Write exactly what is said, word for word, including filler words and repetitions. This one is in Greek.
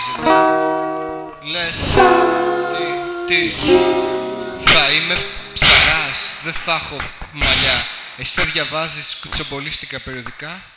χτίζεται. Λες, τι, τι, θα είμαι ψαράς, δεν θα έχω μαλλιά. Εσύ θα διαβάζεις κουτσομπολίστικα περιοδικά